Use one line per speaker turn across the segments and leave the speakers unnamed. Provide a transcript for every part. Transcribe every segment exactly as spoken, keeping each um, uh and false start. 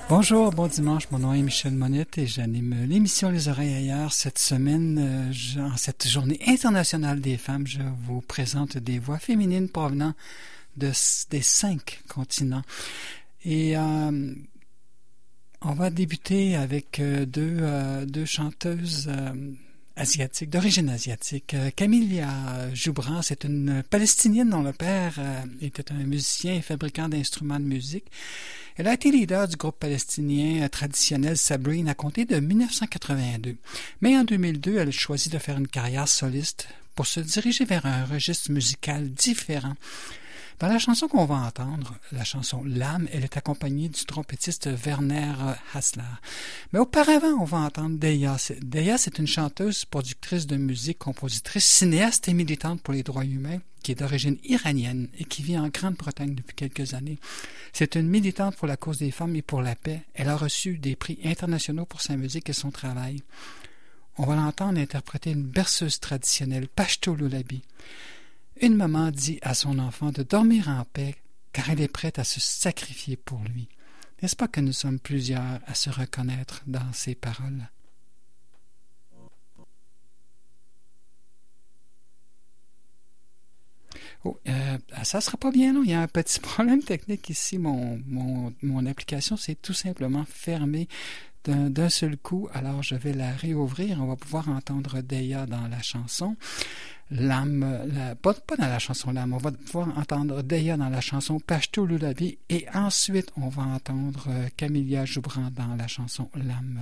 Bonjour, bon dimanche, mon nom est Michel Monette et j'anime l'émission Les Oreilles Ailleurs. Cette semaine, euh, je, en cette journée internationale des femmes, je vous présente des voix féminines provenant de, des cinq continents. Et euh, on va débuter avec euh, deux, euh, deux chanteuses euh, asiatiques, d'origine asiatique. Euh, Camilla Joubran, c'est une Palestinienne dont le père euh, était un musicien et fabricant d'instruments de musique. Elle a été leader du groupe palestinien euh, traditionnel Sabrine à compter de dix-neuf cent quatre-vingt-deux. Mais en deux mille deux, elle choisit de faire une carrière soliste pour se diriger vers un registre musical différent. Dans la chanson qu'on va entendre, la chanson L'âme, elle est accompagnée du trompettiste Werner Hassler. Mais auparavant, on va entendre Deya. Deya, c'est une chanteuse, productrice de musique, compositrice, cinéaste et militante pour les droits humains, qui est d'origine iranienne et qui vit en Grande-Bretagne depuis quelques années. C'est une militante pour la cause des femmes et pour la paix. Elle a reçu des prix internationaux pour sa musique et son travail. On va l'entendre interpréter une berceuse traditionnelle, Pashto Lullaby. Une maman dit à son enfant de dormir en paix car elle est prête à se sacrifier pour lui. N'est-ce pas que nous sommes plusieurs à se reconnaître dans ces paroles? Oh, euh, ça sera pas bien long. Il y a un petit problème technique ici. Mon, mon, mon application s'est tout simplement fermée d'un, d'un seul coup. Alors, je vais la réouvrir. On va pouvoir entendre Deya dans la chanson. L'âme, la, pas, pas dans la chanson L'âme, on va pouvoir entendre Deya dans la chanson Pashto Lullaby et ensuite on va entendre Camilla Joubran dans la chanson L'âme.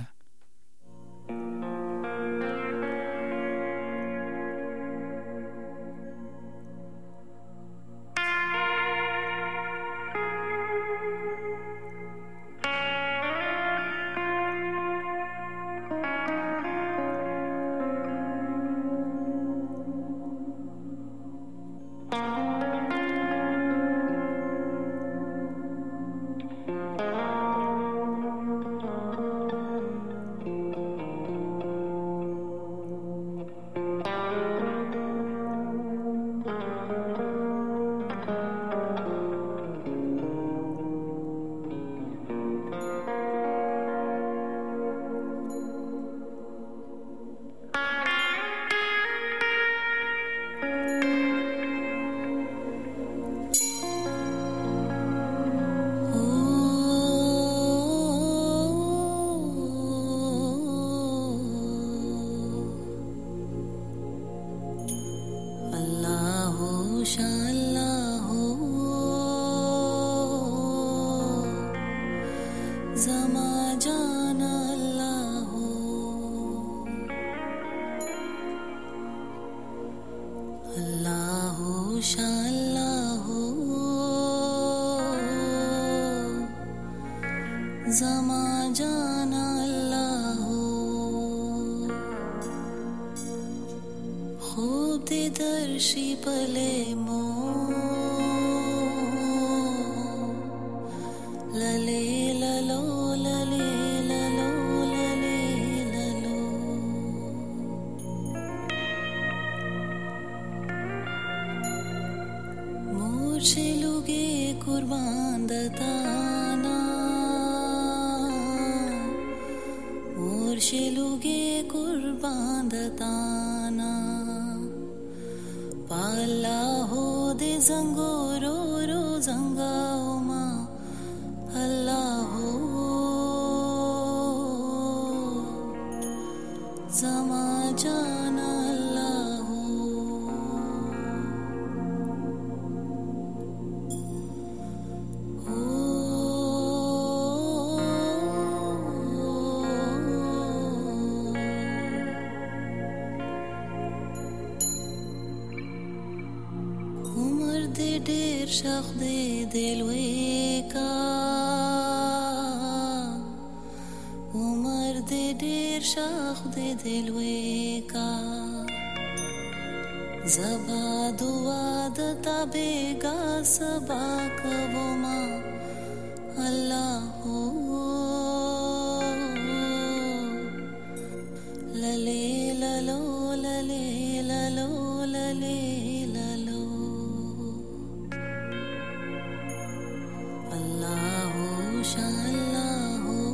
Allah, Shah Allah.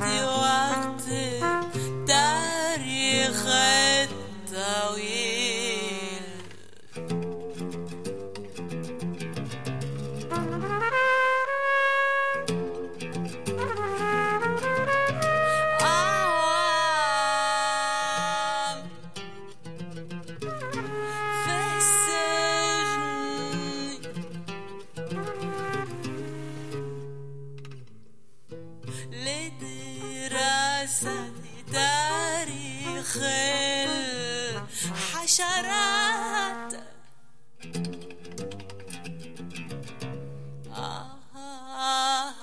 وقت تاريخ الطويل أعوام في السجن لدراسة تاريخ الحشرات آه آه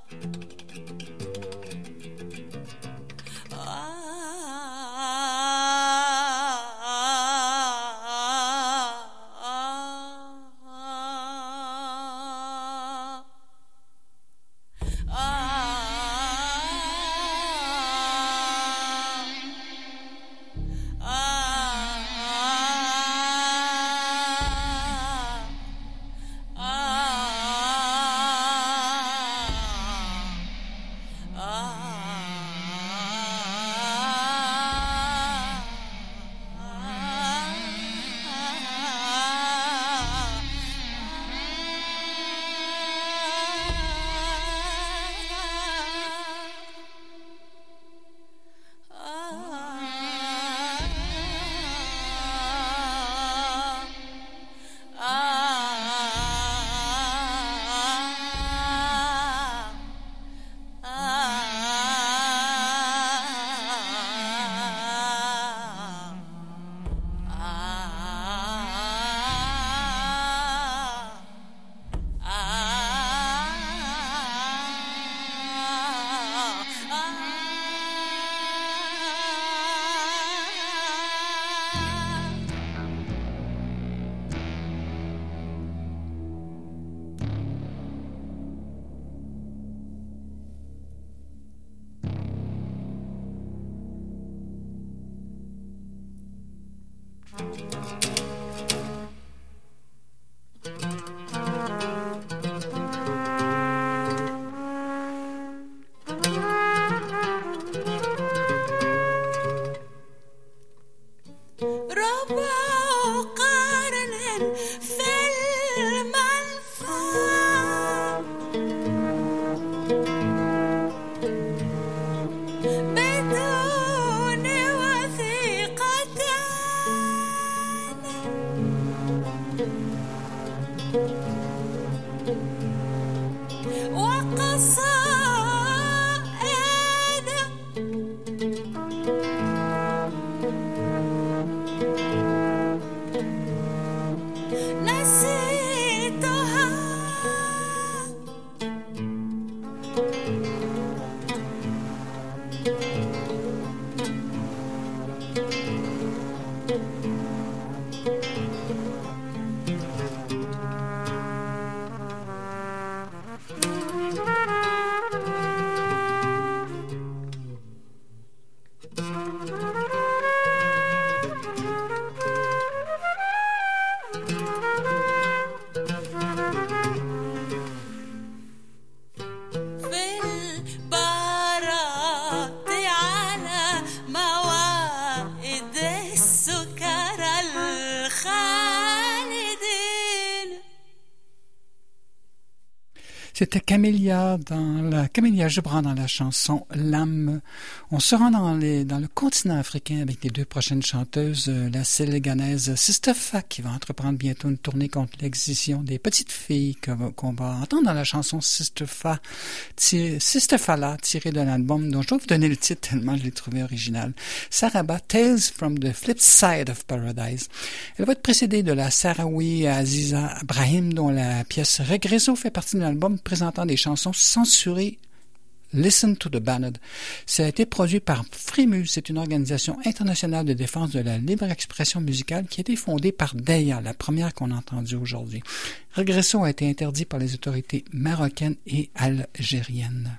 C'était Camélia dans la Camélia Gibran dans la chanson L'âme. On se rend dans, les, dans le continent africain avec les deux prochaines chanteuses, la sénégalaise Sistefa qui va entreprendre bientôt une tournée contre l'excision des petites filles qu'on va entendre dans la chanson Sistefa, Sistefala, tirée de l'album dont je vais vous donner le titre tellement je l'ai trouvé original. Saraba, Tales from the Flip Side of Paradise. Elle va être précédée de la Sahraoui Aziza Brahim dont la pièce Regresso fait partie de l'album présentant des chansons censurées Listen to the Ballad. Ça a été produit par Frémuse, c'est une organisation internationale de défense de la libre expression musicale qui a été fondée par Deya, la première qu'on a entendue aujourd'hui. Regresso a été interdit par les autorités marocaines et algériennes.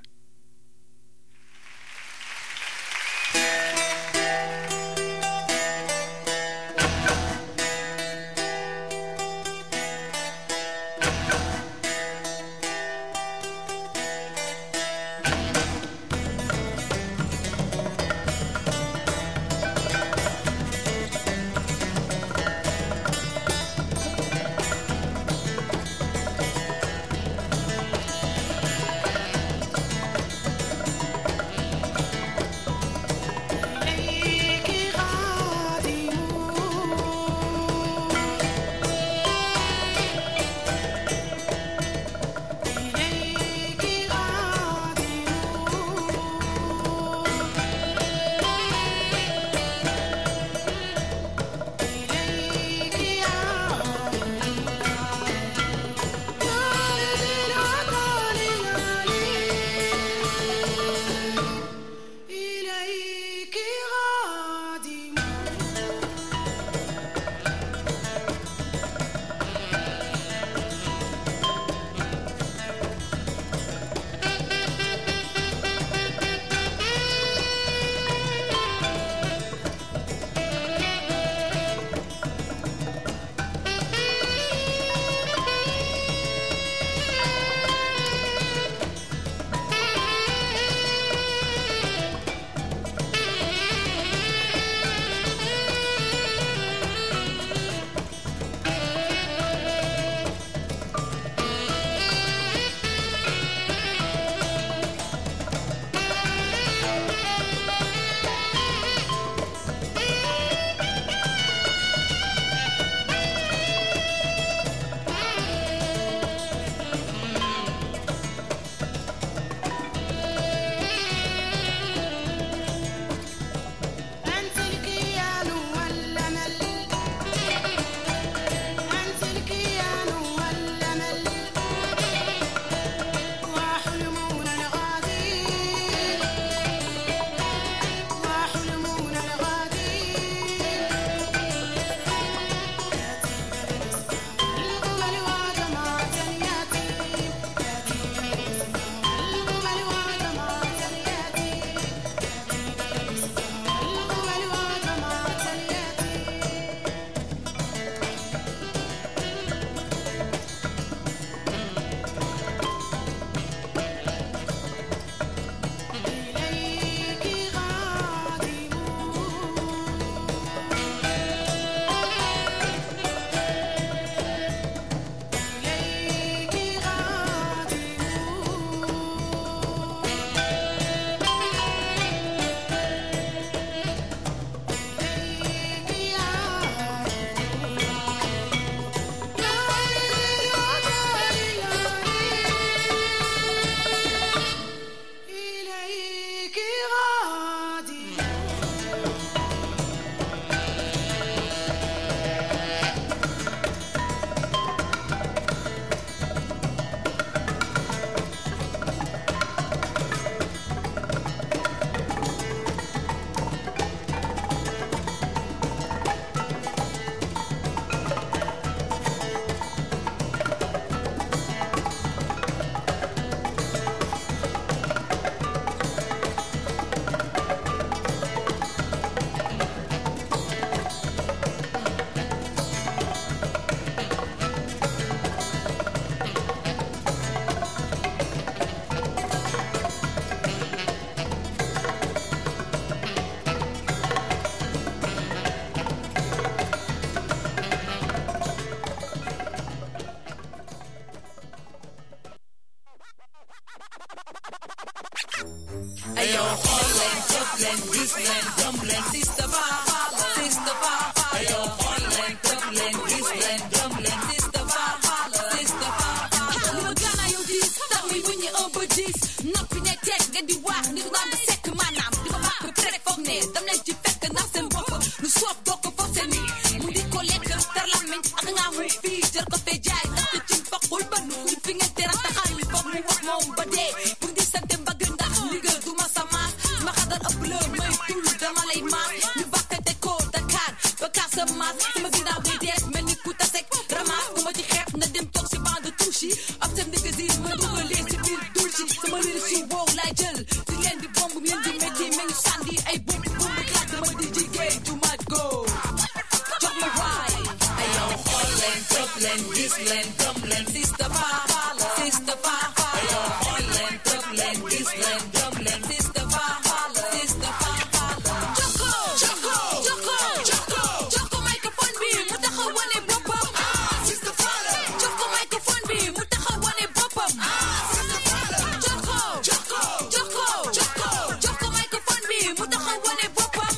Holland, Dublin, Gisland, Dublin, Sister Valhalla, Sister Valhalla. Ayo, Holland, Dublin, Gisland, Dublin, Sister Valhalla, Sister Valhalla. Li ma gën a yow diis, tax mi wuññi ëmb diis, noppi ne teg nga di wax ni naan ba sekk maanaam di ma màkk prek foog ne dam leen ci fekk ndax seen bopp lu soob doo ko forcé ni mu di ko lekk tar lamiñ ak nga mu fii jër ko fee jaay ndax te ci foqul ba nu kuy fi ngeen teral taxal mi foog mu wax moom ba dee pour di sante mbagg ndax liggéey du ma sa maas ma xadar ëpp la may tul dama lay maas ñu bakkante ko Dakar ba Casamance sama ginnaaw day dees mel ni ku tasek ramas ku ma ci xeeb na dem toog si bande touche yi ab seen ndigazine ma dugalee si biir dul si sama liir si wow laay jël di leen di bomb yéen di métti mais ñu sànni ay bomb bomb claat dama di jigéen du ma go jox ma waay ayo Holland Dublin Gisland Dublin Sister Valhalla Sister Valhalla ayo Holland Dublin Gisland Dublin Sister Valhalla Sister Valhalla Joko Joko Joko Joko Joko microphone bi mu taxaw wane boppam Sister Valhalla Joko microphone bi mu taxaw wane boppam Joko Joko Joko Joko Joko microphone bi mu taxaw wane boppam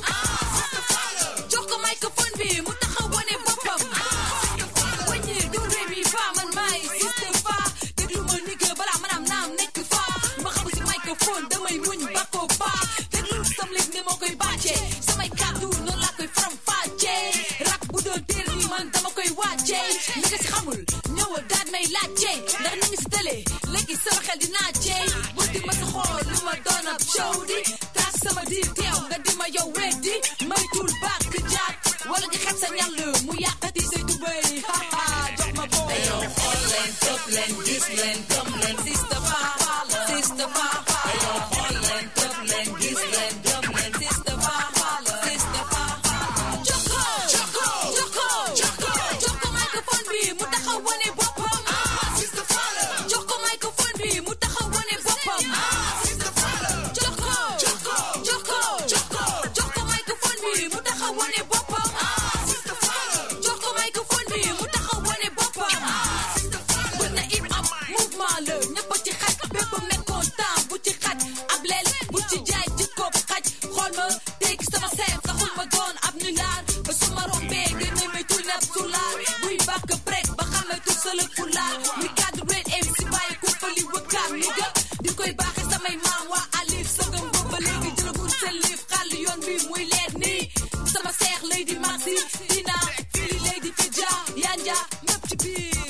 Joko microphone bi mu taxaw wane boppam wañi du réew mi fa man maay Sister Fa déglu ma nigga balaa manam naam nekk fa ma xam si microphone damay muñ bako fa déglu sam lig ni moo koy bàccee samay kàddu noonu laa koy faram fàccee rap bu doon téer ni man dama koy wàccee ñi nga si xamul ñëwal daal may laajtee ndax ni ngi si télé léegi sama xel di naajee bu di ma sa xool lu ma doon ab show di taas sama diir teew nga di ma yow weddi may tuul bàkk jaat wala nga xet sa ñàll mu yàqati say tubéy haha jox ma boobu ayo Holland Dublin Gisland Dublin Sister Valhalla Sister Valhalla ayo Holland Dublin Gisland Dublin Sister Valhalla Sister Valhalla Joko Joko Joko Joko Joko microphone bi mu taxaw wane boppam Sister Valhalla Joko microphone bi mu taxaw wane boppam Sister Valhalla Joko Joko Joko Joko Joko microphone bi mu taxaw wane boppam Sister Valhalla Joko microphone bi mu taxaw wane boppam bu na hip hop mouvement la ñëpp ci xaj bépp nekkoon temps bu ci xaj ab leel bu ci jaay ci ko xaj xool ma dégg sama seef taxul ma doon ab ñu laar ba suma rombee nga ne may tul ab sulaar buy bàkk prek ba xamee tul sëlëg fu laar mi kaddu red M si bàyyi ku fali wëkkaam mi ga di koy baaxe samay maam waa alif sëngam ba ba léegi jëlagul seen liif xàll yoon bi muy leer nii sama seex lay di maxi dina fili lay di fi ja yanja ñëpp ci biir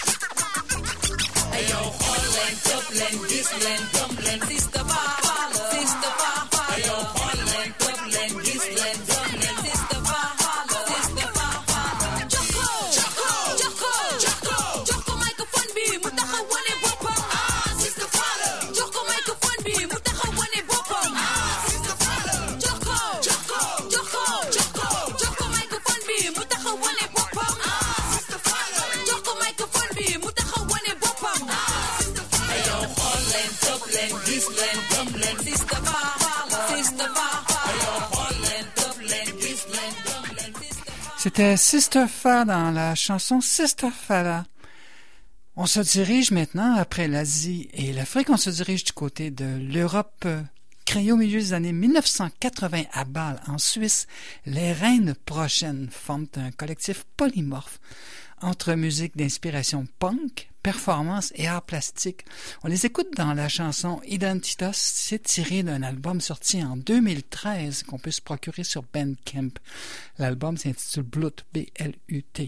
ayo Holland Dublin Gisland Dublin Sister Valhalla Sister Valhalla ayo Holland Dublin Gisland Dublin Sister Valhalla Sister Valhalla Joko Joko Joko Joko Joko microphone bi mu taxaw wane boppam Sister Valhalla Joko microphone bi mu taxaw wane boppam Sister Valhalla Joko Joko Joko Joko Joko microphone bi mu taxaw wane boppam Sister Valhalla Joko microphone bi mu taxaw wane boppam ayo Holland Dublin Gisland Dublin Sister Valhalla Sister Valhalla ayo Holland Dublin Gisland Dublin Sister Valhalla.
C'était Sister Fa dans la chanson Sister Fala. On se dirige maintenant, après l'Asie et l'Afrique, on se dirige du côté de l'Europe. Créé au milieu des années mille neuf cent quatre-vingts à Bâle, en Suisse, les Reines Prochaines forment un collectif polymorphe entre musique d'inspiration punk, performance et art plastique. On les écoute dans la chanson Identitas, c'est tiré d'un album sorti en deux mille treize qu'on peut se procurer sur Bandcamp. L'album s'intitule Blut, B L U T.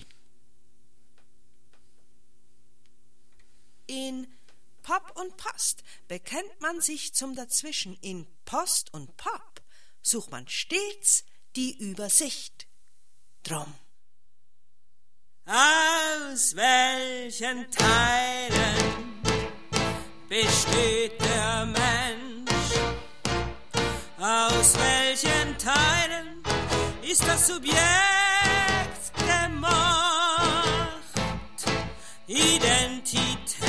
In Pop und Post bekennt man sich zum Dazwischen. In Post und Pop sucht man stets die Übersicht. Drum.
Aus welchen Teilen besteht der Mensch? Aus welchen Teilen ist das Subjekt gemacht? Identität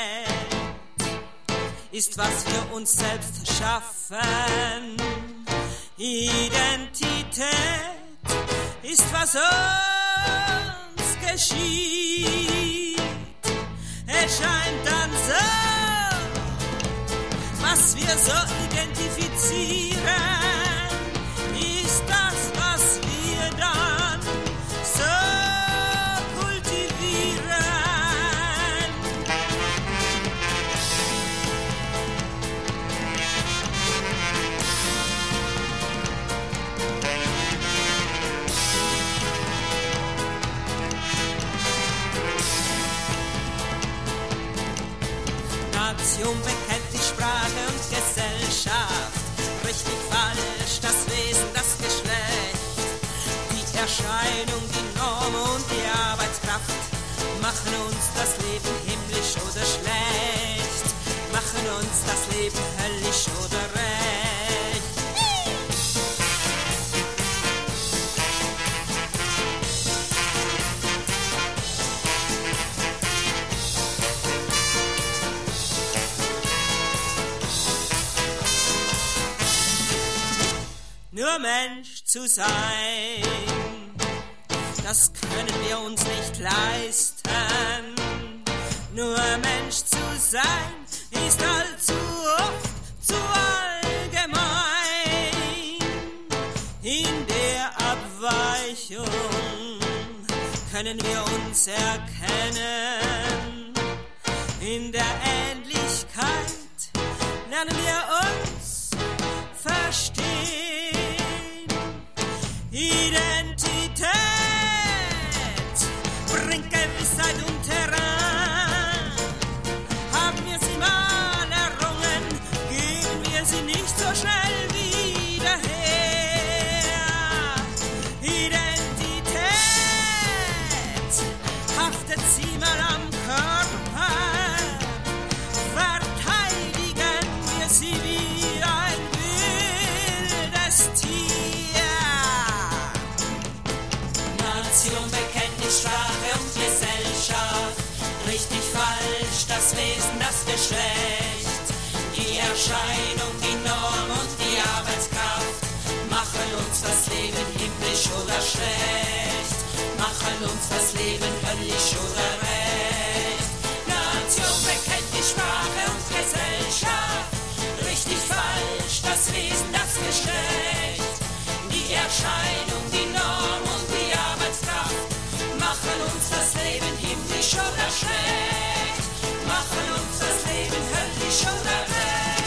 ist, was wir uns selbst schaffen. Identität ist, was uns geschieht. Es scheint dann so, was wir so identifizieren.
Nation bekennt die Sprache und Gesellschaft. Richtig, falsch, das Wesen, das Geschlecht. Die Erscheinung, die Norm und die Arbeitskraft machen uns das Leben himmlisch oder schlecht. Machen uns das Leben höllisch oder recht. Nur Mensch zu sein, das können wir uns nicht leisten. Nur Mensch zu sein, ist allzu oft zu allgemein. In der Abweichung können wir uns erkennen. In der Ähnlichkeit lernen wir uns verstehen. Identität bringt Gewissheit und Terrain. Haben wir sie mal errungen, geben wir sie nicht so schnell wieder her. Identität haftet sie mal am Körper, verteidigen wir sie wie ein wildes Tier. Nation bekennt die Sprache und Gesellschaft. Richtig, falsch, das Wesen, das Geschlecht. Die Erscheinung, die Norm und die Arbeitskraft machen uns das Leben himmlisch oder schlecht. Machen uns das Leben höllisch oder recht. Nation bekennt die Sprache und Gesellschaft. Richtig, falsch, das Wesen, das Geschlecht. Die Erscheinung, die Norm und die Arbeitskraft machen uns das Leben himmlisch oder schlecht. Machen uns das Leben höllisch oder recht.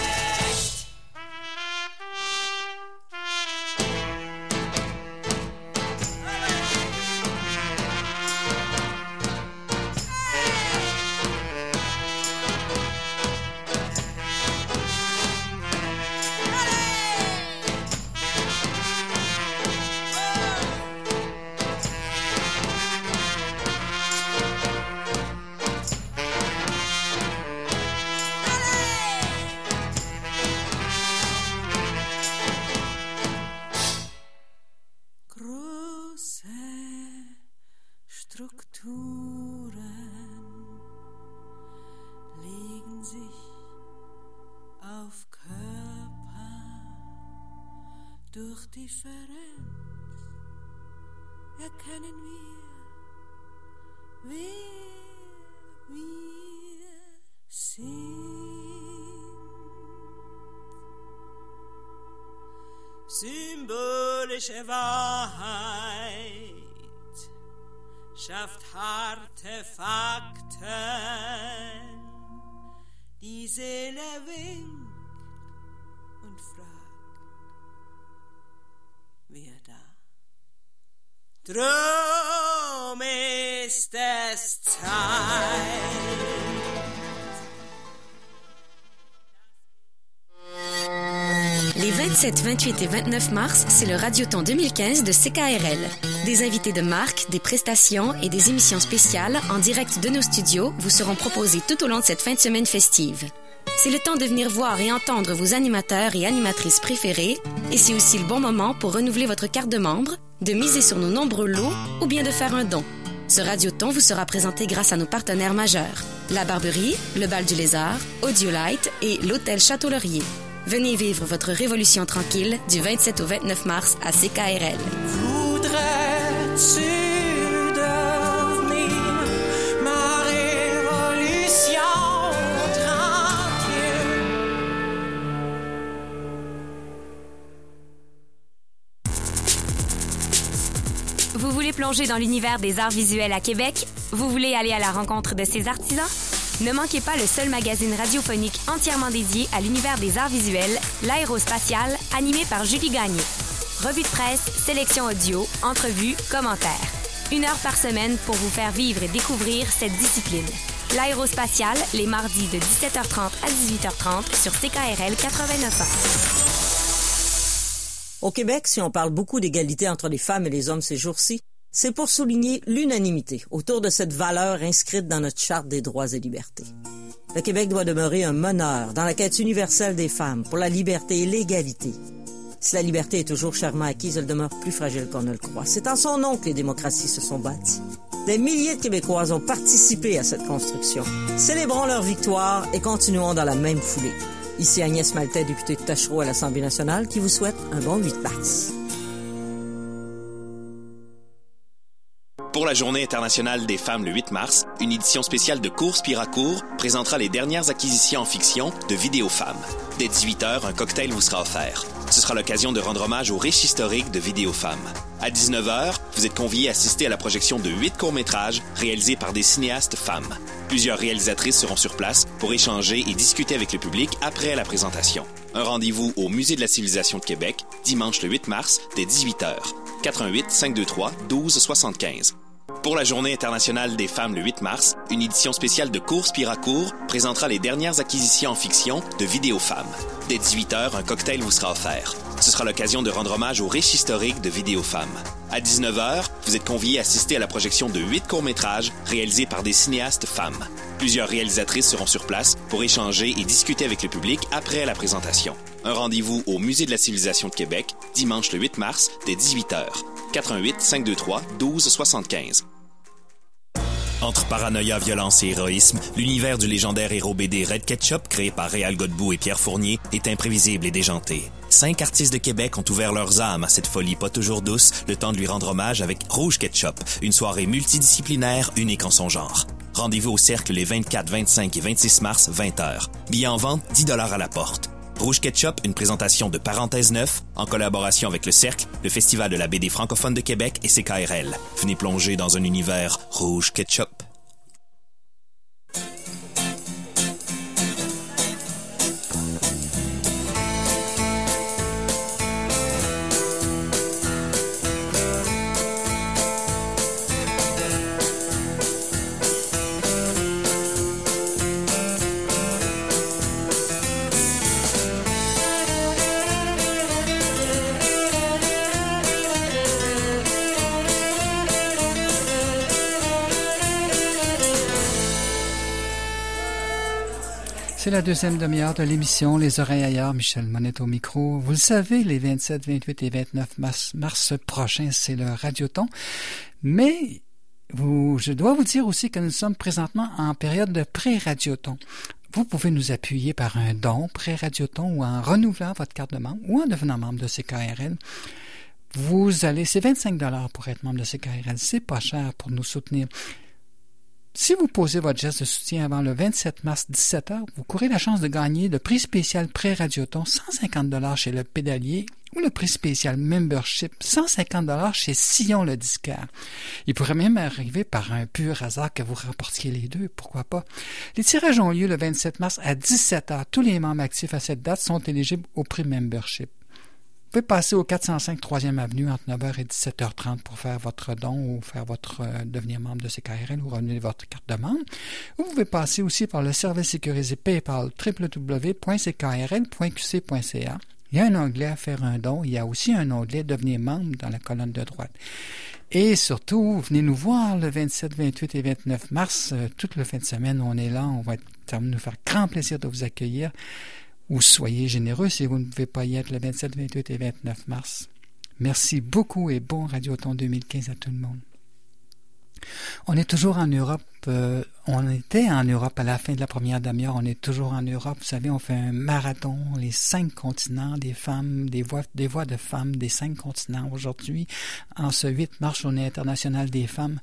Durch Differenz erkennen wir, wer wir sind. Symbolische Wahrheit schafft harte Fakten. Die Seele winkt und fragt, wer da? Drum ist es Zeit.
Les vingt-sept, vingt-huit et vingt-neuf mars, c'est le Radioton deux mille quinze de C K R L. Des invités de marque, des prestations et des émissions spéciales en direct de nos studios vous seront proposées tout au long de cette fin de semaine festive. C'est le temps de venir voir et entendre vos animateurs et animatrices préférés et c'est aussi le bon moment pour renouveler votre carte de membre, de miser sur nos nombreux lots ou bien de faire un don. Ce Radioton vous sera présenté grâce à nos partenaires majeurs, La Barberie, le Bal du Lézard, Audiolite et l'Hôtel Château-Laurier. Venez vivre votre révolution tranquille du vingt-sept au vingt-neuf mars à C K R L.
Voudrais-tu devenir ma révolution tranquille?
Vous voulez plonger dans l'univers des arts visuels à Québec? Vous voulez aller à la rencontre de ces artisans? Ne manquez pas le seul magazine radiophonique entièrement dédié à l'univers des arts visuels, l'aérospatial, animé par Julie Gagné. Revue de presse, sélection audio, entrevues, commentaires. Une heure par semaine pour vous faire vivre et découvrir cette discipline. L'aérospatiale, les mardis de dix-sept heures trente à dix-huit heures trente sur C K R L quatre-vingt-neuf ans.
Au Québec, si on parle beaucoup d'égalité entre les femmes et les hommes ces jours-ci, c'est pour souligner l'unanimité autour de cette valeur inscrite dans notre Charte des droits et libertés. Le Québec doit demeurer un meneur dans la quête universelle des femmes pour la liberté et l'égalité. Si la liberté est toujours chèrement acquise, elle demeure plus fragile qu'on ne le croit. C'est en son nom que les démocraties se sont bâties. Des milliers de Québécoises ont participé à cette construction. Célébrons leur victoire et continuons dans la même foulée. Ici Agnès Maltais, députée de Tachereau à l'Assemblée nationale, qui vous souhaite un bon huit mars.
Pour la Journée internationale des femmes le huit mars, une édition spéciale de Course Piracourt présentera les dernières acquisitions en fiction de Vidéofemmes. Dès dix-huit heures, un cocktail vous sera offert. Ce sera l'occasion de rendre hommage aux riches historiques de Vidéofemmes. À dix-neuf heures, vous êtes conviés à assister à la projection de huit courts-métrages réalisés par des cinéastes femmes. Plusieurs réalisatrices seront sur place pour échanger et discuter avec le public après la présentation. Un rendez-vous au Musée de la civilisation de Québec, dimanche le huit mars, dès dix-huit heures. quatre un huit, cinq deux trois, un deux sept cinq. Pour la Journée internationale des femmes le huit mars, une édition spéciale de Course Piracourt présentera les dernières acquisitions en fiction de Vidéofemmes. Dès dix-huit heures, un cocktail vous sera offert. Ce sera l'occasion de rendre hommage aux riches historiques de Vidéofemmes. À dix-neuf heures, vous êtes conviés à assister à la projection de huit courts-métrages réalisés par des cinéastes femmes. Plusieurs réalisatrices seront sur place pour échanger et discuter avec le public après la présentation. Un rendez-vous au Musée de la civilisation de Québec, dimanche le huit mars, dès dix-huit heures. quatre un huit, cinq deux trois, un deux sept cinq. Entre paranoïa, violence et héroïsme, l'univers du légendaire héros B D Red Ketchup, créé par Réal Godbout et Pierre Fournier, est imprévisible et déjanté. Cinq artistes de Québec ont ouvert leurs âmes à cette folie pas toujours douce, le temps de lui rendre hommage avec Rouge Ketchup, une soirée multidisciplinaire unique en son genre. Rendez-vous au Cercle les vingt-quatre, vingt-cinq et vingt-six mars, vingt heures. Billets en vente, dix dollars à la porte. Rouge Ketchup, une présentation de Parenthèse neuf, en collaboration avec le Cercle, le Festival de la B D francophone de Québec et C K R L. Venez plonger dans un univers Rouge Ketchup.
C'est la deuxième demi-heure de l'émission Les Oreilles ailleurs, Michel Monette au micro. Vous le savez, les vingt-sept, vingt-huit et vingt-neuf mars, mars prochains, c'est le Radioton. Mais vous, je dois vous dire aussi que nous sommes présentement en période de pré-Radioton. Vous pouvez nous appuyer par un don pré-Radioton ou en renouvelant votre carte de membre ou en devenant membre de C K R L. Vous allez, c'est vingt-cinq dollars pour être membre de C K R L. C'est pas cher pour nous soutenir. Si vous posez votre geste de soutien avant le vingt-sept mars dix-sept heures, vous courez la chance de gagner le prix spécial pré-Radioton cent cinquante dollars chez le pédalier ou le prix spécial membership cent cinquante dollars chez Sillon le disquaire. Il pourrait même arriver par un pur hasard que vous remportiez les deux, pourquoi pas. Les tirages ont lieu le vingt-sept mars à dix-sept heures. Tous les membres actifs à cette date sont éligibles au prix membership. Vous pouvez passer au quatre cent cinq troisième avenue entre neuf heures et dix-sept heures trente pour faire votre don ou faire votre euh, devenir membre de C K R L ou renouveler votre carte de membre. Vous pouvez passer aussi par le service sécurisé PayPal w w w point c k r l point q c point c a. Il y a un onglet à faire un don. Il y a aussi un onglet devenir membre dans la colonne de droite. Et surtout, venez nous voir le vingt-sept, vingt-huit et vingt-neuf mars. Euh, toute la fin de semaine, on est là. On va être, ça va nous faire grand plaisir de vous accueillir. Ou soyez généreux si vous ne pouvez pas y être le vingt-sept, vingt-huit et vingt-neuf mars. Merci beaucoup et bon Radioton deux mille quinze à tout le monde. On est toujours en Europe. Euh, on était en Europe à la fin de la première demi-heure. On est toujours en Europe. Vous savez, on fait un marathon, les cinq continents, des femmes, des voix, des voix de femmes des cinq continents aujourd'hui. En ce huit mars, Journée internationale des femmes.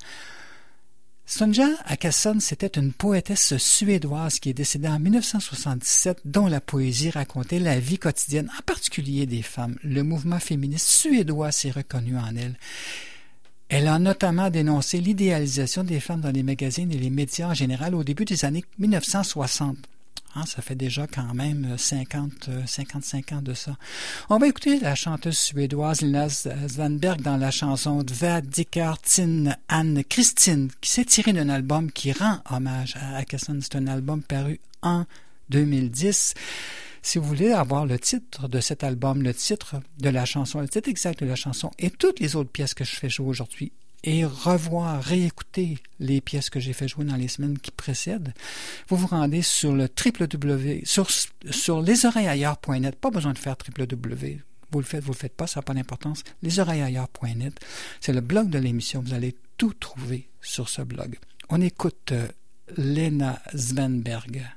Sonja Akasson, c'était une poétesse suédoise qui est décédée en dix-neuf cent soixante-dix-sept, dont la poésie racontait la vie quotidienne, en particulier des femmes. Le mouvement féministe suédois s'est reconnu en elle. Elle a notamment dénoncé l'idéalisation des femmes dans les magazines et les médias en général au début des années dix-neuf cent soixante. Hein, ça fait déjà quand même cinquante, cinquante-cinq ans de ça. On va écouter la chanteuse suédoise Lina Svanberg dans la chanson Tvärdikartin Anne Christine, qui s'est tirée d'un album qui rend hommage à Åkesson. C'est un album paru en deux mille dix. Si vous voulez avoir le titre de cet album, le titre de la chanson, le titre exact de la chanson et toutes les autres pièces que je fais jouer aujourd'hui, et revoir, réécouter les pièces que j'ai fait jouer dans les semaines qui précèdent, vous vous rendez sur le www, sur, sur lesoreillesailleurs point net. Pas besoin de faire www. Vous le faites, vous le faites pas, ça n'a pas d'importance. lesoreillesailleurs point net, c'est le blog de l'émission. Vous allez tout trouver sur ce blog. On écoute euh, Lina Svanberg.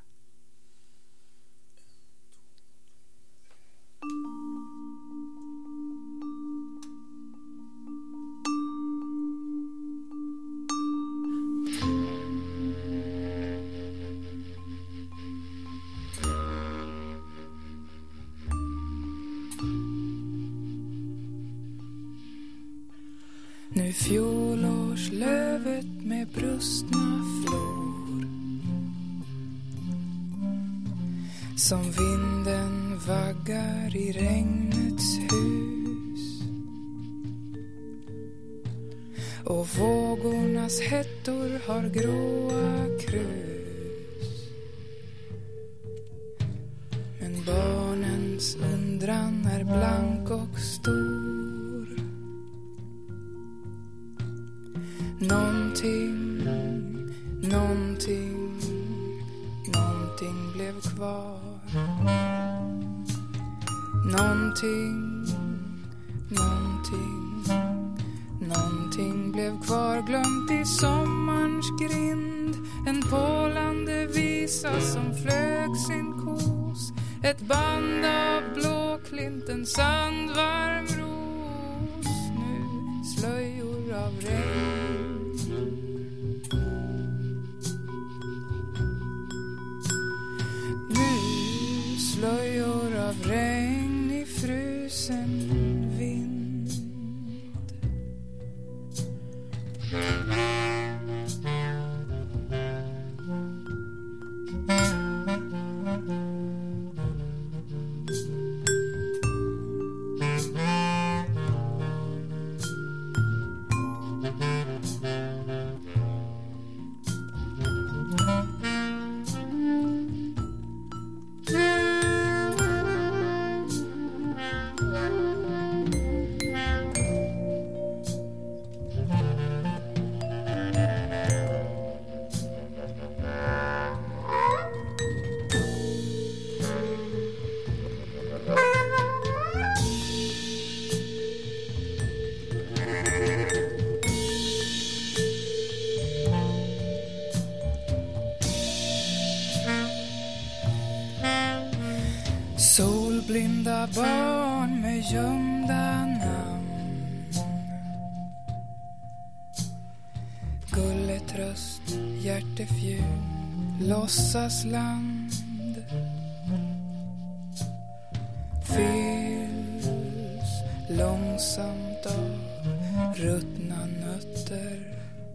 Nu fjolårslövet med brustna flor som vinden vaggar i regnets hus och vågornas hettor har gråa krus. Men barnens undran är blank och stor. Någonting, någonting, någonting blev kvar. Någonting, någonting, någonting blev kvar. Glömt i sommarns grind. En pålande visa som flög sin kos. Ett band av blåklint, en sandvarm ros. Nu slöjor av regn. Slöjor av regn i frusen vind. Solblinda barn med gömda namn. Gulletröst, hjärtefjun, låtsasland. Fylls långsamt av ruttna nötter.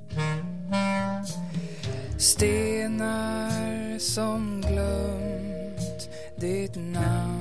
Stenar som glömt ditt namn.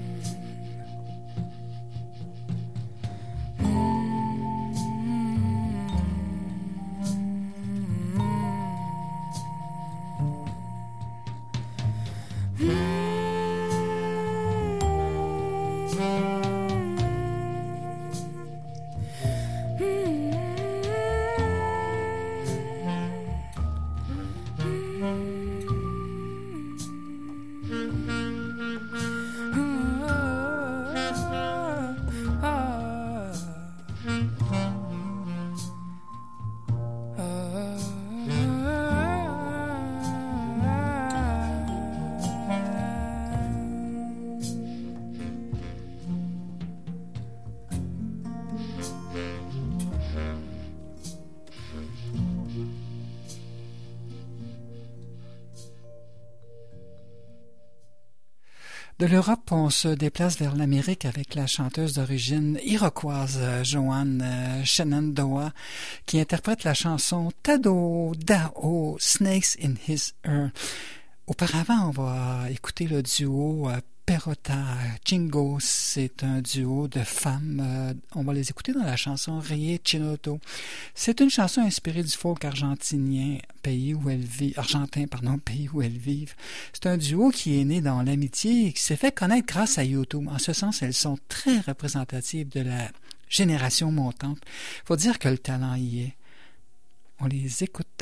De l'Europe, on se déplace vers l'Amérique avec la chanteuse d'origine iroquoise Joanne Shenandoah qui interprète la chanson Tado Dao Snakes in His Ear. Auparavant, on va écouter le duo euh, Perrotta Chingo. C'est un duo de femmes. Euh, on va les écouter dans la chanson Rie Chinoto. C'est une chanson inspirée du folk argentinien, pays où elles vivent, argentin, pardon, pays où elles vivent. C'est un duo qui est né dans l'amitié et qui s'est fait connaître grâce à YouTube. En ce sens, elles sont très représentatives de la génération montante. Faut dire que le talent y est. On les écoute.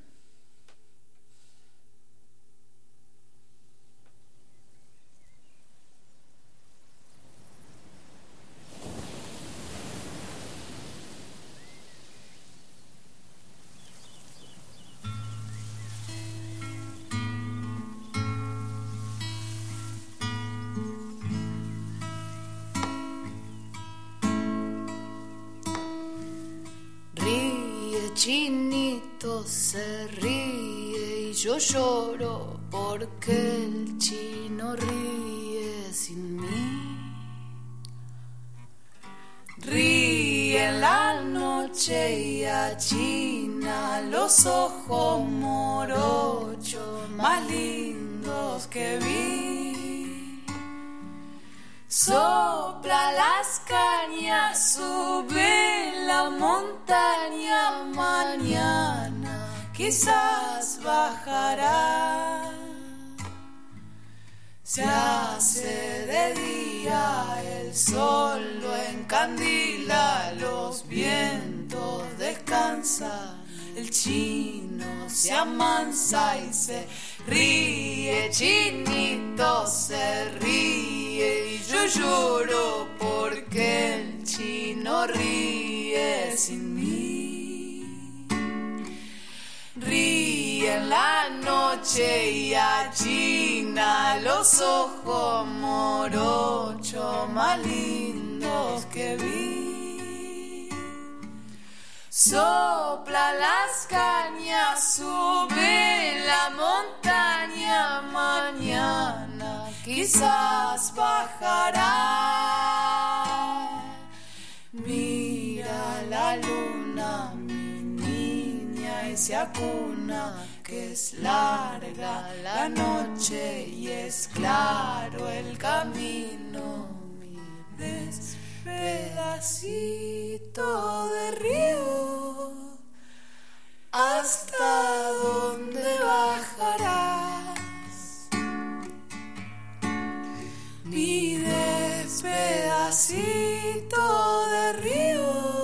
Chinito se ríe y yo lloro porque el chino ríe sin mí. Ríe en la noche y achina los ojos morochos más lindos que vi. Sopla las cañas, sube la montaña, mañana quizás bajará. Se hace de día, el sol lo encandila, los vientos descansan, el chino se amansa y se ríe, chinito se ríe y yo lloro porque el chino ríe sin mí. Ríe en la noche y achina los ojos morochos más lindos que vi. Sopla las cañas, sube la montaña, mañana quizás bajará. Mira la luna, mi niña, y se acuna, que es larga la noche y es claro el camino. Mi despedacito de río, ¿hasta dónde bajarás? Mi despedacito de río.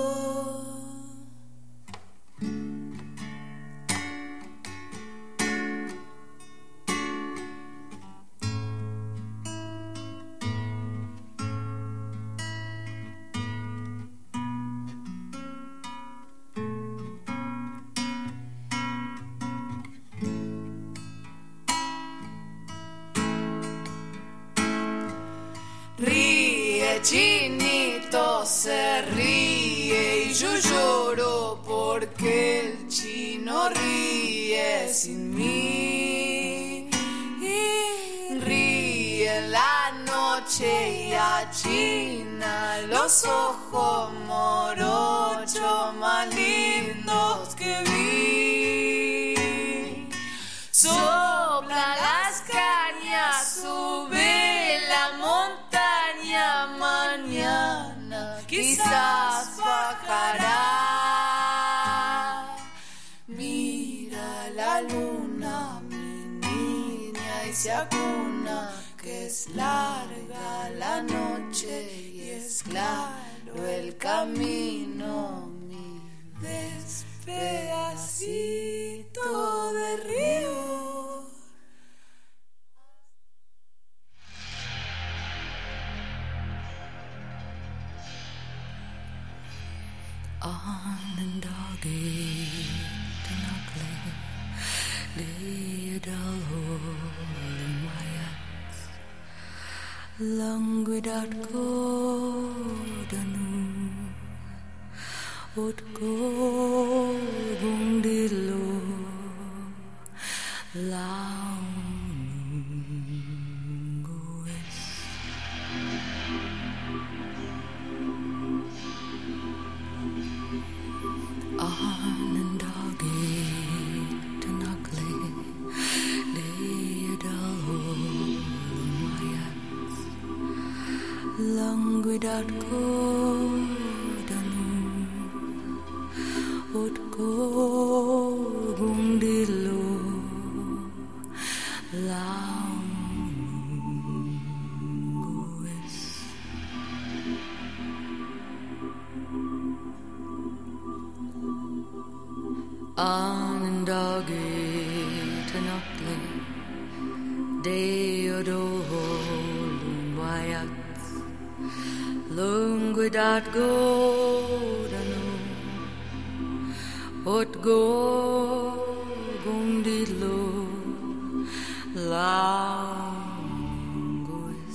Ríe, chinito se ríe y yo lloro porque el chino ríe sin mí. Y ríe en la noche y achina los ojos morochos más lindos que vi. Sopla las cañas, sube la montaña, mañana quizás bajará. Mira la luna, mi niña, y se acuna, que es larga la noche y es claro el camino. Mi despedacito de río.
Onondaga lay a dull hole in my axe, languidat kodanu ut kogundilo laungues. Onondaga lay a Anandagi Tanakle Deodolun Wayats Lunguidat Godanu Ot Go Gundilo Languis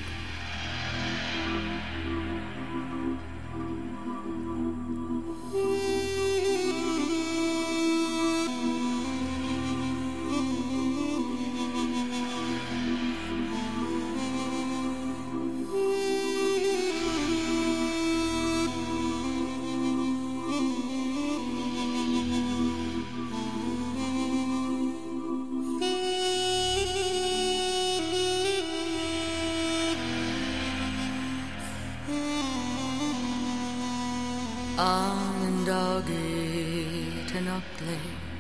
Anandagi Tanakle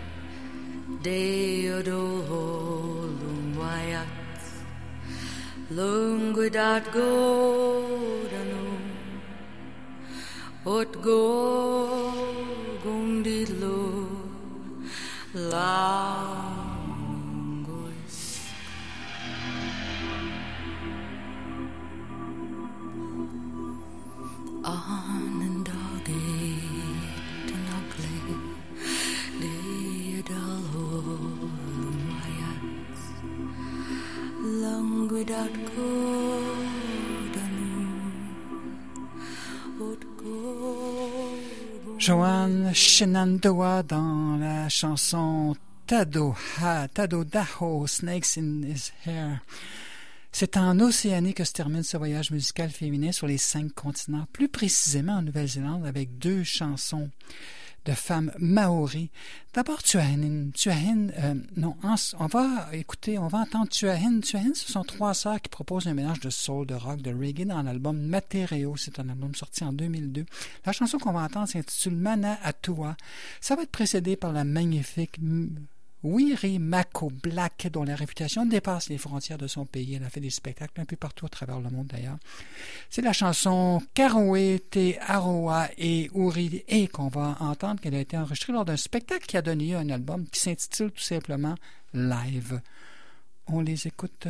Deodolun Wayats Lunguidat Godanu Ot Go Gundilo Languis Anandagi Tanakle Deodolun Wayats Languidat Godanu Ot Go
Joanne Shenandoah dans la chanson Tado Ha, Tado Daho, Snakes in His Hair. C'est en Océanie que se termine ce voyage musical féminin sur les cinq continents, plus précisément en Nouvelle-Zélande, avec deux chansons de femmes maoris. D'abord, Tuahin. Tuahin, euh, non, on va écouter, on va entendre Tuahin. Tuahin, ce sont trois sœurs qui proposent un mélange de soul, de rock, de reggae dans l'album Matereo. C'est un album sorti en deux mille deux. La chanson qu'on va entendre s'intitule Mana Atua. Ça va être précédé par la magnifique Wiri Mako Black, dont la réputation dépasse les frontières de son pays. Elle a fait des spectacles un peu partout à travers le monde d'ailleurs. C'est la chanson Karoe Te Aroa et Uri E qu'on va entendre, qu'elle a été enregistrée lors d'un spectacle qui a donné lieu à un album qui s'intitule tout simplement Live. On les écoute.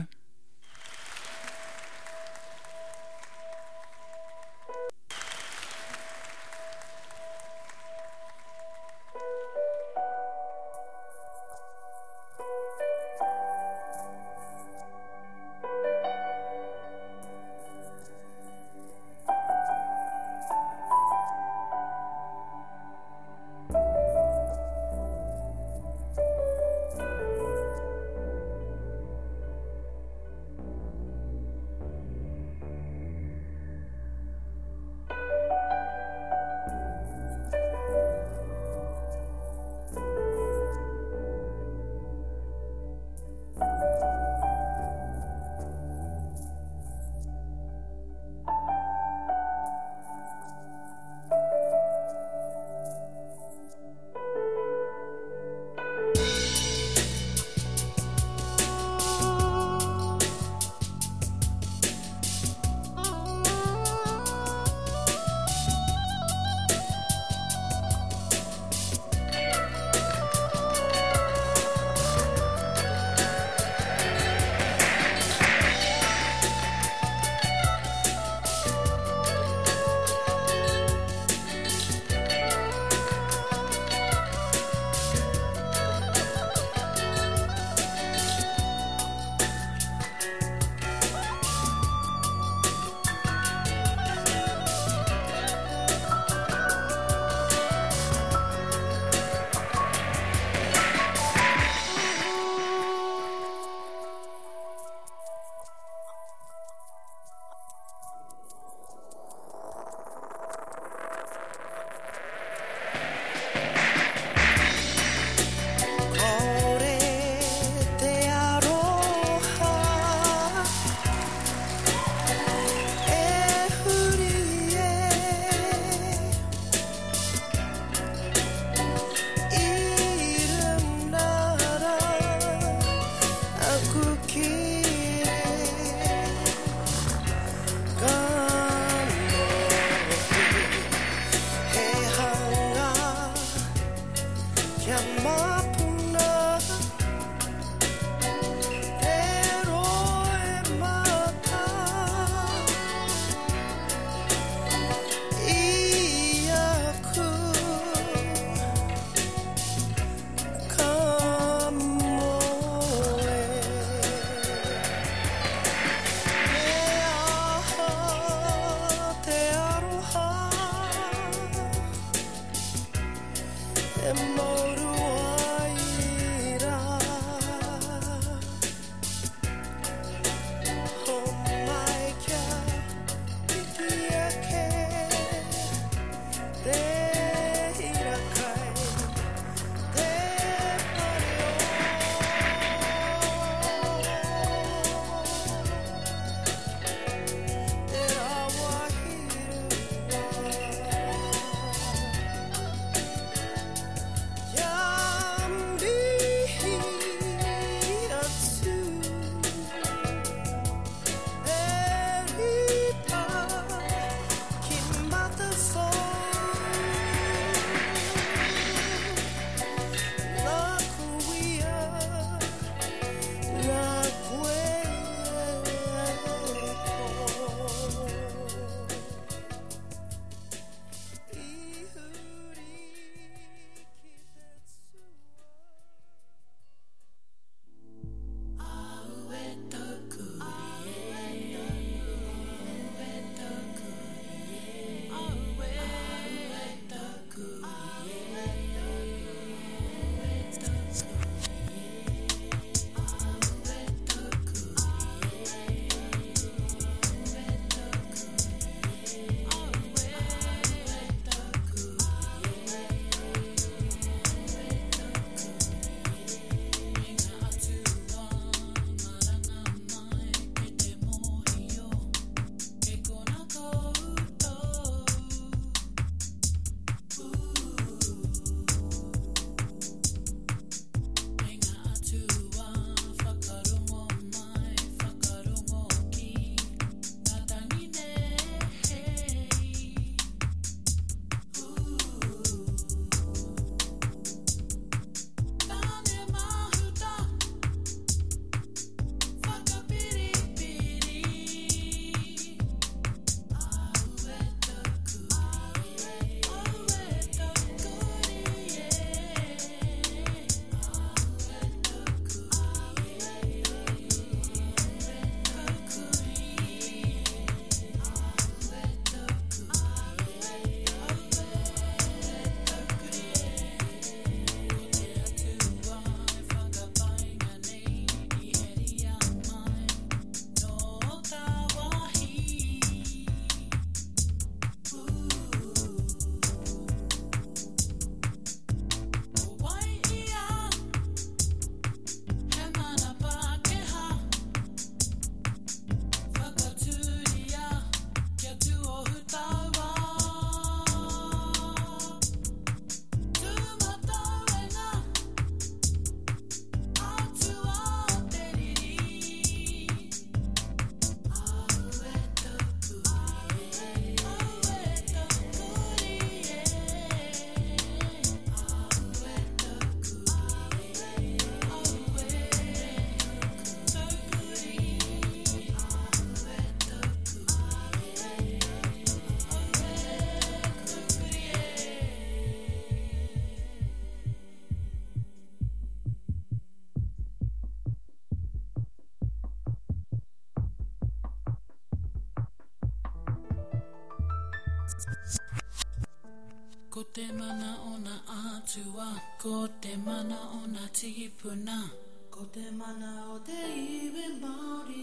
Ko te mana o na atua, ko te mana o na tipuna, ko te mana o te iwi Māori.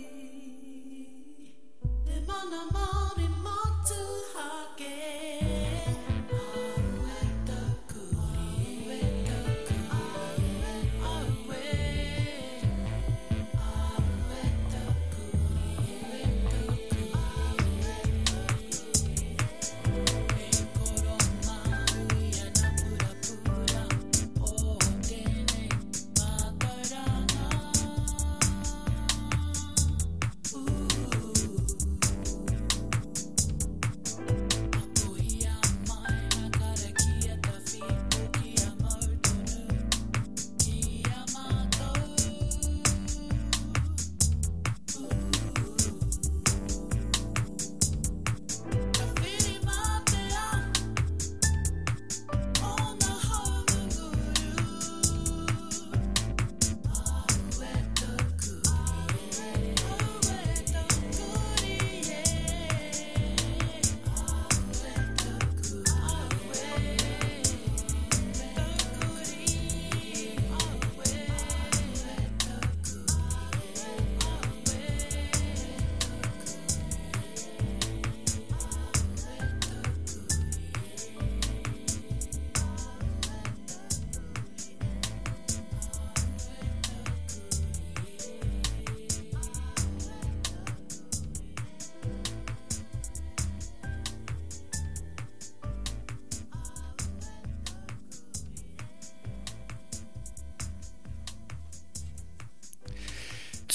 Te mana Māori matu hake.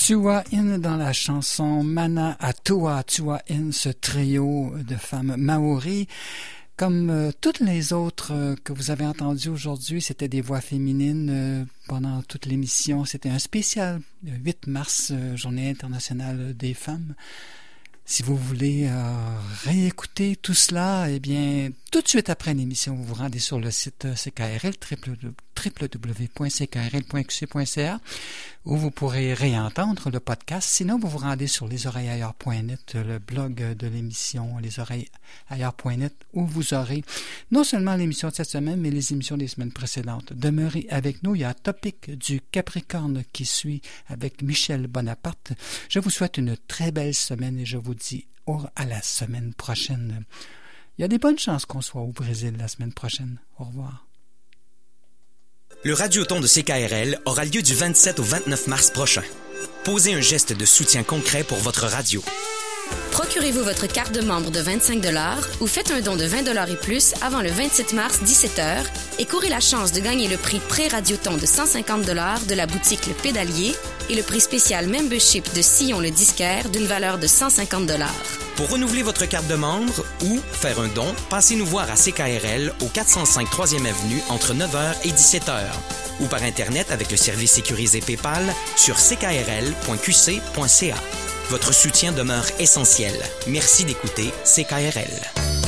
Tua In dans la chanson Mana Atua Tua In, ce trio de femmes maoris. Comme euh, toutes les autres euh, que vous avez entendues aujourd'hui, c'était des voix féminines euh, pendant toute l'émission. C'était un spécial le huit mars, euh, Journée internationale des femmes. Si vous voulez euh, réécouter tout cela, eh bien, tout de suite après l'émission, vous vous rendez sur le site C K R L, w w w point c k r l point q c point c a, où vous pourrez réentendre le podcast. Sinon, vous vous rendez sur les oreilles ailleurs point net, le blog de l'émission les oreilles ailleurs point net, où vous aurez non seulement l'émission de cette semaine, mais les émissions des semaines précédentes. Demeurez avec nous. Il y a un topic du Capricorne qui suit avec Michel Bonaparte. Je vous souhaite une très belle semaine et je vous dis au, à la semaine prochaine. Il y a des bonnes chances qu'on soit au Brésil la semaine prochaine. Au revoir.
Le Radioton de C K R L aura lieu du vingt-sept au vingt-neuf mars prochain. Posez un geste de soutien concret pour votre radio.
Procurez-vous votre carte de membre de vingt-cinq dollars ou faites un don de vingt dollars et plus avant le vingt-sept mars, dix-sept heures, et courez la chance de gagner le prix pré-Radioton de cent cinquante dollars de la boutique Le Pédalier et le prix spécial Membership de Sillon le Disquaire d'une valeur de cent cinquante dollars.
Pour renouveler votre carte de membre ou faire un don, passez nous voir à C K R L au quatre cent cinq troisième Avenue entre neuf heures et dix-sept heures ou par Internet avec le service sécurisé PayPal sur c k r l point q c point c a. Votre soutien demeure essentiel. Merci d'écouter C K R L.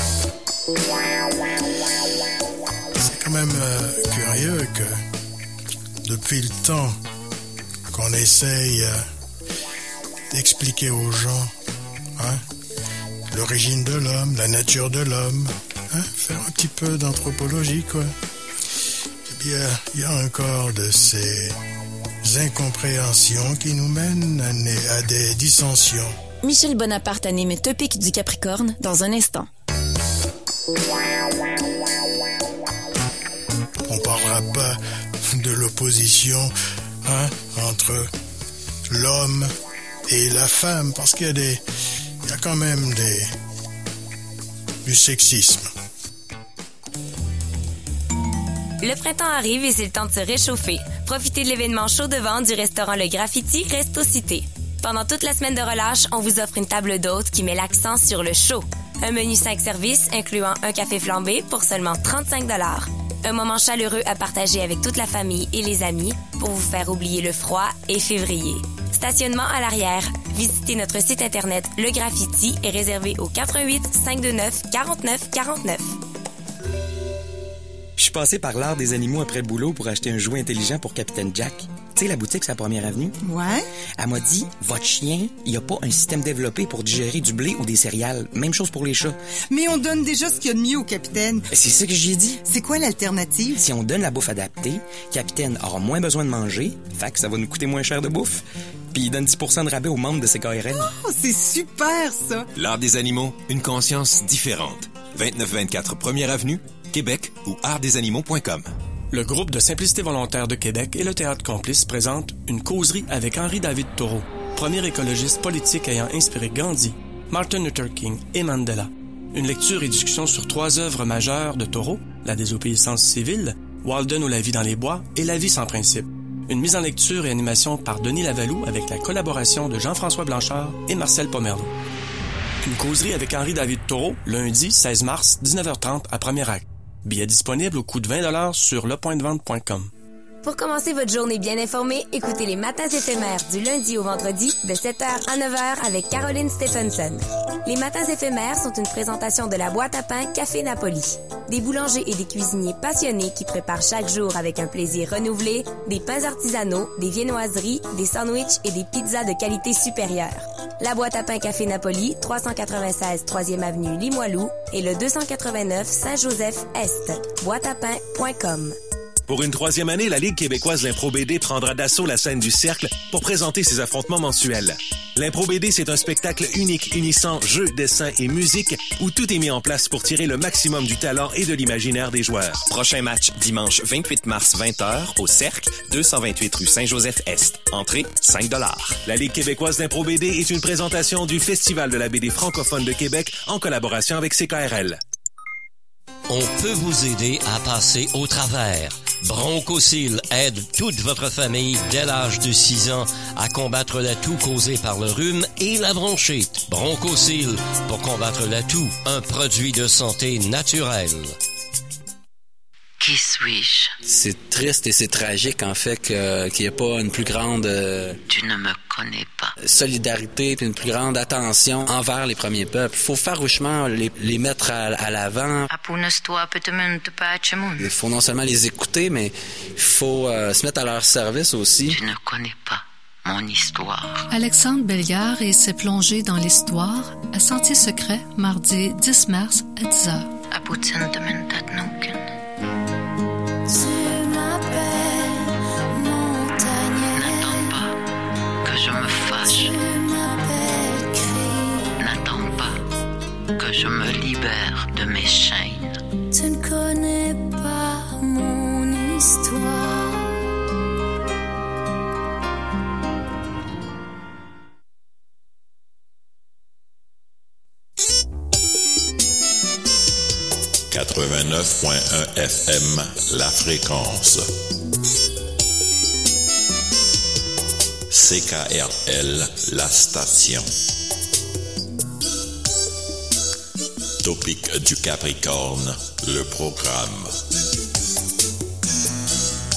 C'est quand même euh, curieux que depuis le temps qu'on essaye euh, d'expliquer aux gens hein, l'origine de l'homme, la nature de l'homme, hein, faire un petit peu d'anthropologie, quoi. Eh bien, il y a encore de ces incompréhensions qui nous mènent à, à des dissensions.
Michel Bonaparte anime Topic du Capricorne dans un instant.
On parlera pas de l'opposition hein, entre l'homme et la femme, parce qu'il y a des, il y a quand même des, du sexisme.
Le printemps arrive et c'est le temps de se réchauffer. Profitez de l'événement chaud de vente du restaurant Le Graffiti Resto Cité. Pendant toute la semaine de relâche, on vous offre une table d'hôte qui met l'accent sur le chaud. Un menu cinq services incluant un café flambé pour seulement trente-cinq dollars. Un moment chaleureux à partager avec toute la famille et les amis pour vous faire oublier le froid et février. Stationnement à l'arrière. Visitez notre site internet Le Graffiti et réservez au quatre un huit, cinq deux neuf, quarante-neuf quarante-neuf.
Je suis passé par l'art des animaux après le boulot pour acheter un jouet intelligent pour Capitaine Jack. Tu sais, la boutique, c'est la première avenue.
Ouais.
Elle m'a dit, votre chien, il n'y a pas un système développé pour digérer du blé ou des céréales. Même chose pour les chats.
Mais on donne déjà ce qu'il y a de mieux au Capitaine.
C'est ça que j'ai dit.
C'est quoi l'alternative?
Si on donne la bouffe adaptée, Capitaine aura moins besoin de manger, fait que ça va nous coûter moins cher de bouffe. Puis il donne dix pour cent de rabais aux membres de C K R L.
Oh, c'est super, ça!
L'art des animaux, une conscience différente. vingt-neuf vingt-quatre première avenue, Québec ou art des animaux point com.
Le groupe de Simplicité volontaire de Québec et le Théâtre Complice présentent une causerie avec Henri-David Thoreau, premier écologiste politique ayant inspiré Gandhi, Martin Luther King et Mandela. Une lecture et discussion sur trois œuvres majeures de Thoreau, La désobéissance civile, Walden ou La vie dans les bois et La vie sans principe. Une mise en lecture et animation par Denis Lavallou avec la collaboration de Jean-François Blanchard et Marcel Pomerleau. Une causerie avec Henri-David Thoreau, lundi seize mars, dix-neuf heures trente à Premier Acte. Billets disponibles au coût de vingt dollars sur le point de vente point com.
Pour commencer votre journée bien informée, écoutez les Matins éphémères du lundi au vendredi de sept heures à neuf heures avec Caroline Stephenson. Les Matins éphémères sont une présentation de la boîte à pain Café Napoli. Des boulangers et des cuisiniers passionnés qui préparent chaque jour avec un plaisir renouvelé des pains artisanaux, des viennoiseries, des sandwichs et des pizzas de qualité supérieure. La boîte à pain Café Napoli, trois cent quatre-vingt-seize troisième avenue Limoilou et le deux cent quatre-vingt-neuf Saint-Joseph-Est. boîte à pain point com.
Pour une troisième année, la Ligue québécoise d'Impro-B D prendra d'assaut la scène du Cercle pour présenter ses affrontements mensuels. L'Impro-B D, c'est un spectacle unique unissant jeux, dessins et musique où tout est mis en place pour tirer le maximum du talent et de l'imaginaire des joueurs. Prochain match, dimanche vingt-huit mars, vingt heures, au Cercle, deux cent vingt-huit rue Saint-Joseph-Est. Entrée, cinq dollars. La Ligue québécoise d'Impro-B D est une présentation du Festival de la B D francophone de Québec en collaboration avec C K R L.
On peut vous aider à passer au travers. Bronchosile aide toute votre famille dès l'âge de six ans à combattre la toux causée par le rhume et la bronchite. Bronchosile pour combattre la toux, un produit de santé naturelle.
Qui suis-je?
C'est triste et c'est tragique, en fait, que, qu'il n'y ait pas une plus grande... Euh,
tu ne me connais pas.
Solidarité et une plus grande attention envers les premiers peuples. Il faut farouchement les, les mettre à, à l'avant. Il faut non seulement les écouter, mais il faut euh, se mettre à leur service aussi.
Tu ne connais pas mon histoire.
Alexandre Belliard et s'est plongé dans l'histoire à Sentier Secret, mardi dix mars à dix heures.
À Poutine de Mentatnouken.
Tu m'appelles montagnais.
N'attends pas que je me fâche.
Tu m'appelles cri.
N'attends pas que je me libère de mes chaînes.
Tu ne connais pas mon histoire.
quatre-vingt-neuf point un F M, la fréquence. C K R L, la station. Topic du Capricorne, le programme.